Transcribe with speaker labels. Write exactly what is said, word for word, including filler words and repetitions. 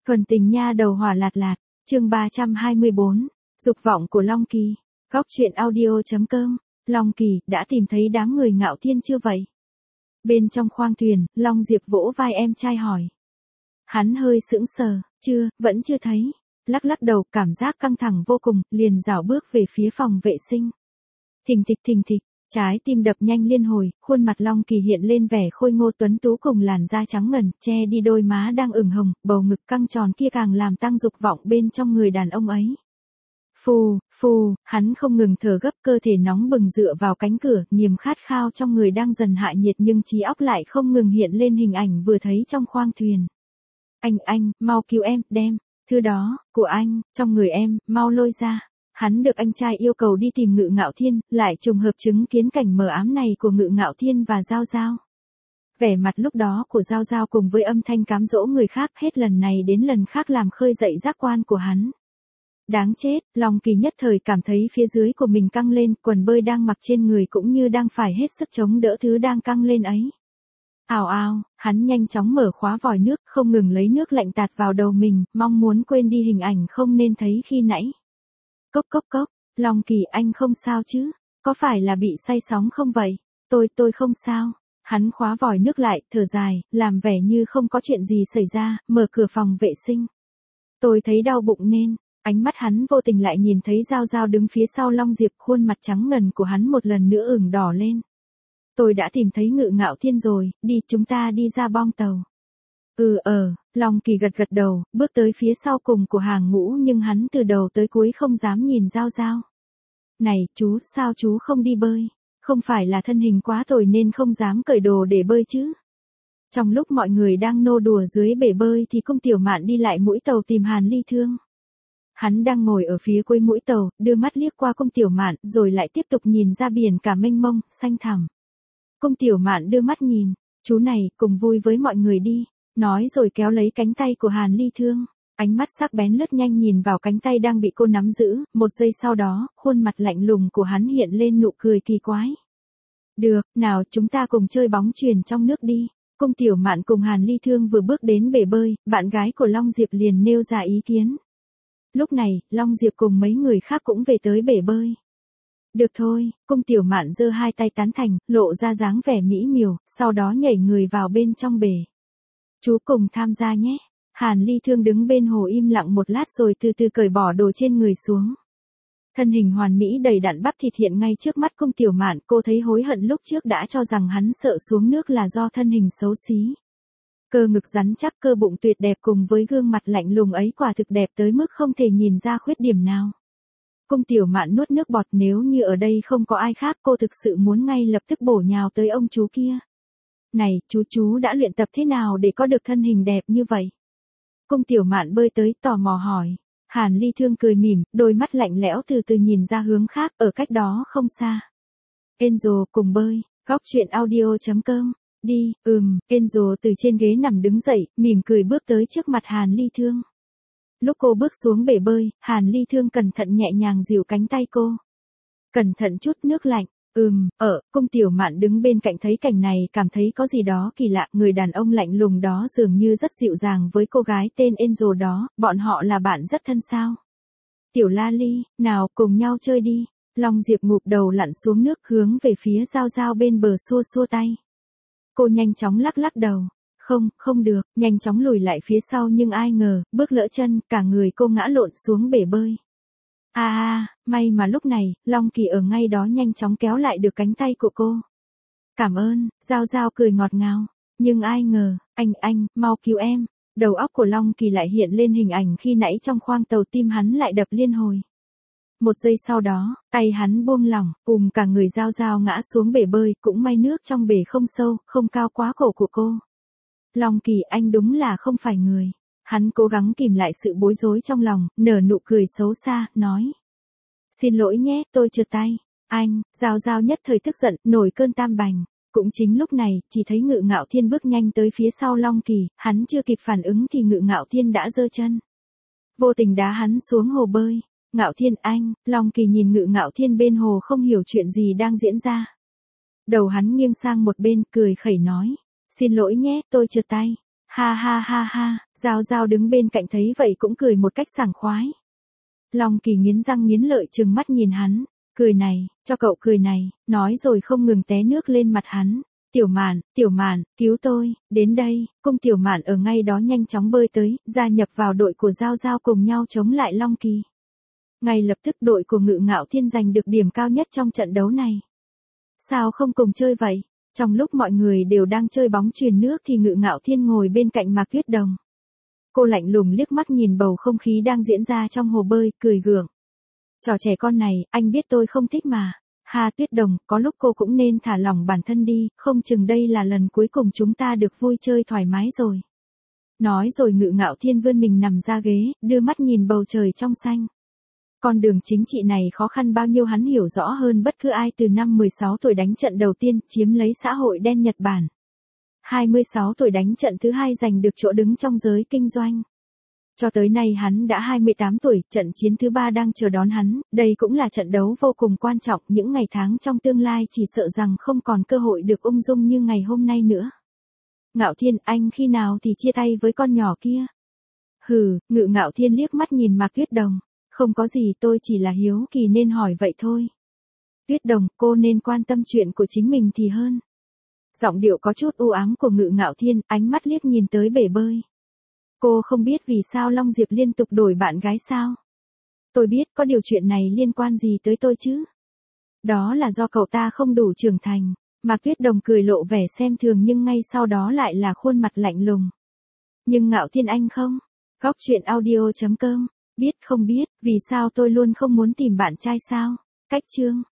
Speaker 1: Thuần tình nha đầu hỏa lạt lạt, chương ba trăm hai mươi bốn, dục vọng của Long Kỳ. Góc truyện audio.com, Long Kỳ, đã tìm thấy đám người Ngạo Thiên chưa vậy? Bên trong khoang thuyền, Long Diệp vỗ vai em trai hỏi. Hắn hơi sững sờ, chưa, vẫn chưa thấy. Lắc lắc đầu, cảm giác căng thẳng vô cùng, liền rảo bước về phía phòng vệ sinh. Thình thịch thình thịch, trái tim đập nhanh liên hồi, khuôn mặt Long Kỳ hiện lên vẻ khôi ngô tuấn tú cùng làn da trắng ngần, che đi đôi má đang ửng hồng, bầu ngực căng tròn kia càng làm tăng dục vọng bên trong người đàn ông ấy. Phù, phù, hắn không ngừng thở gấp, cơ thể nóng bừng dựa vào cánh cửa, niềm khát khao trong người đang dần hạ nhiệt nhưng trí óc lại không ngừng hiện lên hình ảnh vừa thấy trong khoang thuyền. Anh, anh, mau cứu em, đem, thứ đó, của anh, trong người em, mau lôi ra. Hắn được anh trai yêu cầu đi tìm Ngự Ngạo Thiên, lại trùng hợp chứng kiến cảnh mờ ám này của Ngự Ngạo Thiên và Giao Giao. Vẻ mặt lúc đó của Giao Giao cùng với âm thanh cám dỗ người khác hết lần này đến lần khác làm khơi dậy giác quan của hắn. Đáng chết, Long Kỳ nhất thời cảm thấy phía dưới của mình căng lên, quần bơi đang mặc trên người cũng như đang phải hết sức chống đỡ thứ đang căng lên ấy. Ào ào, hắn nhanh chóng mở khóa vòi nước, không ngừng lấy nước lạnh tạt vào đầu mình, mong muốn quên đi hình ảnh không nên thấy khi nãy. Cốc cốc cốc, Long Kỳ, anh không sao chứ? Có phải là bị say sóng không vậy? Tôi, tôi không sao. Hắn khóa vòi nước lại, thở dài, làm vẻ như không có chuyện gì xảy ra, mở cửa phòng vệ sinh. Tôi thấy đau bụng nên, ánh mắt hắn vô tình lại nhìn thấy Giao Giao đứng phía sau Long Diệp, khuôn mặt trắng ngần của hắn một lần nữa ửng đỏ lên. Tôi đã tìm thấy Ngự Ngạo Thiên rồi, đi, chúng ta đi ra bong tàu. Ừ ờ, Long Kỳ gật gật đầu, bước tới phía sau cùng của hàng ngũ nhưng hắn từ đầu tới cuối không dám nhìn Giao Giao. Này, chú, sao chú không đi bơi? Không phải là thân hình quá tồi nên không dám cởi đồ để bơi chứ? Trong lúc mọi người đang nô đùa dưới bể bơi thì Cung Tiểu Mạn đi lại mũi tàu tìm Hàn Ly Thương. Hắn đang ngồi ở phía cuối mũi tàu, đưa mắt liếc qua Cung Tiểu Mạn rồi lại tiếp tục nhìn ra biển cả mênh mông, xanh thẳm. Cung Tiểu Mạn đưa mắt nhìn, chú này, cùng vui với mọi người đi. Nói rồi kéo lấy cánh tay của Hàn Ly Thương, ánh mắt sắc bén lướt nhanh nhìn vào cánh tay đang bị cô nắm giữ, một giây sau đó, khuôn mặt lạnh lùng của hắn hiện lên nụ cười kỳ quái. Được, nào chúng ta cùng chơi bóng chuyền trong nước đi. Cung Tiểu Mạn cùng Hàn Ly Thương vừa bước đến bể bơi, bạn gái của Long Diệp liền nêu ra ý kiến. Lúc này, Long Diệp cùng mấy người khác cũng về tới bể bơi. Được thôi, Cung Tiểu Mạn giơ hai tay tán thành, lộ ra dáng vẻ mỹ miều, sau đó nhảy người vào bên trong bể. Chú cùng tham gia nhé. Hàn Ly Thương đứng bên hồ im lặng một lát rồi từ từ cởi bỏ đồ trên người xuống. Thân hình hoàn mỹ đầy đặn bắp thịt hiện ngay trước mắt Cung Tiểu Mạn, cô thấy hối hận lúc trước đã cho rằng hắn sợ xuống nước là do thân hình xấu xí. Cơ ngực rắn chắc, cơ bụng tuyệt đẹp cùng với gương mặt lạnh lùng ấy quả thực đẹp tới mức không thể nhìn ra khuyết điểm nào. Cung Tiểu Mạn nuốt nước bọt, nếu như ở đây không có ai khác cô thực sự muốn ngay lập tức bổ nhào tới ông chú kia. Này, chú chú đã luyện tập thế nào để có được thân hình đẹp như vậy? Cung Tiểu Mạn bơi tới tò mò hỏi. Hàn Ly Thương cười mỉm, đôi mắt lạnh lẽo từ từ nhìn ra hướng khác, ở cách đó không xa. Angel, cùng bơi, góc truyện audio.com, đi, ừm, Angel từ trên ghế nằm đứng dậy, mỉm cười bước tới trước mặt Hàn Ly Thương. Lúc cô bước xuống bể bơi, Hàn Ly Thương cẩn thận nhẹ nhàng dìu cánh tay cô. Cẩn thận chút nước lạnh. Ừm, ở, Cung Tiểu Mạn đứng bên cạnh thấy cảnh này cảm thấy có gì đó kỳ lạ, người đàn ông lạnh lùng đó dường như rất dịu dàng với cô gái tên Angel đó, bọn họ là bạn rất thân sao. Tiểu La Ly, nào cùng nhau chơi đi. Long Diệp ngụp đầu lặn xuống nước hướng về phía Giao Giao bên bờ xua xua tay. Cô nhanh chóng lắc lắc đầu. Không, không được, nhanh chóng lùi lại phía sau nhưng ai ngờ, bước lỡ chân, cả người cô ngã lộn xuống bể bơi. À à, may mà lúc này, Long Kỳ ở ngay đó nhanh chóng kéo lại được cánh tay của cô. Cảm ơn, Giao Giao cười ngọt ngào. Nhưng ai ngờ, anh, anh, mau cứu em. Đầu óc của Long Kỳ lại hiện lên hình ảnh khi nãy trong khoang tàu, tim hắn lại đập liên hồi. Một giây sau đó, tay hắn buông lỏng, cùng cả người Giao Giao ngã xuống bể bơi, cũng may nước trong bể không sâu, không cao quá cổ của cô. Long Kỳ, anh đúng là không phải người. Hắn cố gắng kìm lại sự bối rối trong lòng, nở nụ cười xấu xa, nói. Xin lỗi nhé, tôi trượt tay. Anh, Giao Giao nhất thời tức giận, nổi cơn tam bành. Cũng chính lúc này, chỉ thấy Ngự Ngạo Thiên bước nhanh tới phía sau Long Kỳ, hắn chưa kịp phản ứng thì Ngự Ngạo Thiên đã giơ chân. Vô tình đá hắn xuống hồ bơi. Ngạo Thiên, anh, Long Kỳ nhìn Ngự Ngạo Thiên bên hồ không hiểu chuyện gì đang diễn ra. Đầu hắn nghiêng sang một bên, cười khẩy nói. Xin lỗi nhé, tôi trượt tay. Ha ha ha ha, Giao Giao đứng bên cạnh thấy vậy cũng cười một cách sảng khoái. Long Kỳ nghiến răng nghiến lợi trừng mắt nhìn hắn, cười này, cho cậu cười này, nói rồi không ngừng té nước lên mặt hắn. Tiểu Mạn, Tiểu Mạn, cứu tôi, đến đây, cung Tiểu Mạn ở ngay đó nhanh chóng bơi tới, gia nhập vào đội của Giao Giao cùng nhau chống lại Long Kỳ. Ngay lập tức đội của Ngự Ngạo Thiên giành được điểm cao nhất trong trận đấu này. Sao không cùng chơi vậy? Trong lúc mọi người đều đang chơi bóng chuyền nước thì Ngự Ngạo Thiên ngồi bên cạnh Mạc Tuyết Đồng. Cô lạnh lùng liếc mắt nhìn bầu không khí đang diễn ra trong hồ bơi, cười gượng. Trò trẻ con này, anh biết tôi không thích mà. Ha Tuyết Đồng, có lúc cô cũng nên thả lỏng bản thân đi, không chừng đây là lần cuối cùng chúng ta được vui chơi thoải mái rồi. Nói rồi Ngự Ngạo Thiên vươn mình nằm ra ghế, đưa mắt nhìn bầu trời trong xanh. Con đường chính trị này khó khăn bao nhiêu hắn hiểu rõ hơn bất cứ ai từ năm mười sáu tuổi đánh trận đầu tiên, chiếm lấy xã hội đen Nhật Bản. hai mươi sáu tuổi đánh trận thứ hai giành được chỗ đứng trong giới kinh doanh. Cho tới nay hắn đã hai mươi tám tuổi, trận chiến thứ ba đang chờ đón hắn, đây cũng là trận đấu vô cùng quan trọng, những ngày tháng trong tương lai chỉ sợ rằng không còn cơ hội được ung dung như ngày hôm nay nữa. Ngạo Thiên, anh khi nào thì chia tay với con nhỏ kia? Hừ, Ngự Ngạo Thiên liếc mắt nhìn Mạc Tuyết Đồng, không có gì, tôi chỉ là hiếu kỳ nên hỏi vậy thôi. Tuyết Đồng, cô nên quan tâm chuyện của chính mình thì hơn. Giọng điệu có chút u ám của Ngự Ngạo Thiên, ánh mắt liếc nhìn tới bể bơi. Cô không biết vì sao Long Diệp liên tục đổi bạn gái sao? Tôi biết, có điều chuyện này liên quan gì tới tôi chứ? Đó là do cậu ta không đủ trưởng thành. Mạc Tuyết Đồng cười lộ vẻ xem thường nhưng ngay sau đó lại là khuôn mặt lạnh lùng. Nhưng Ngạo Thiên anh không? Góc truyện audio chấm com. Biết không biết, vì sao tôi luôn không muốn tìm bạn trai sao? Cách chương.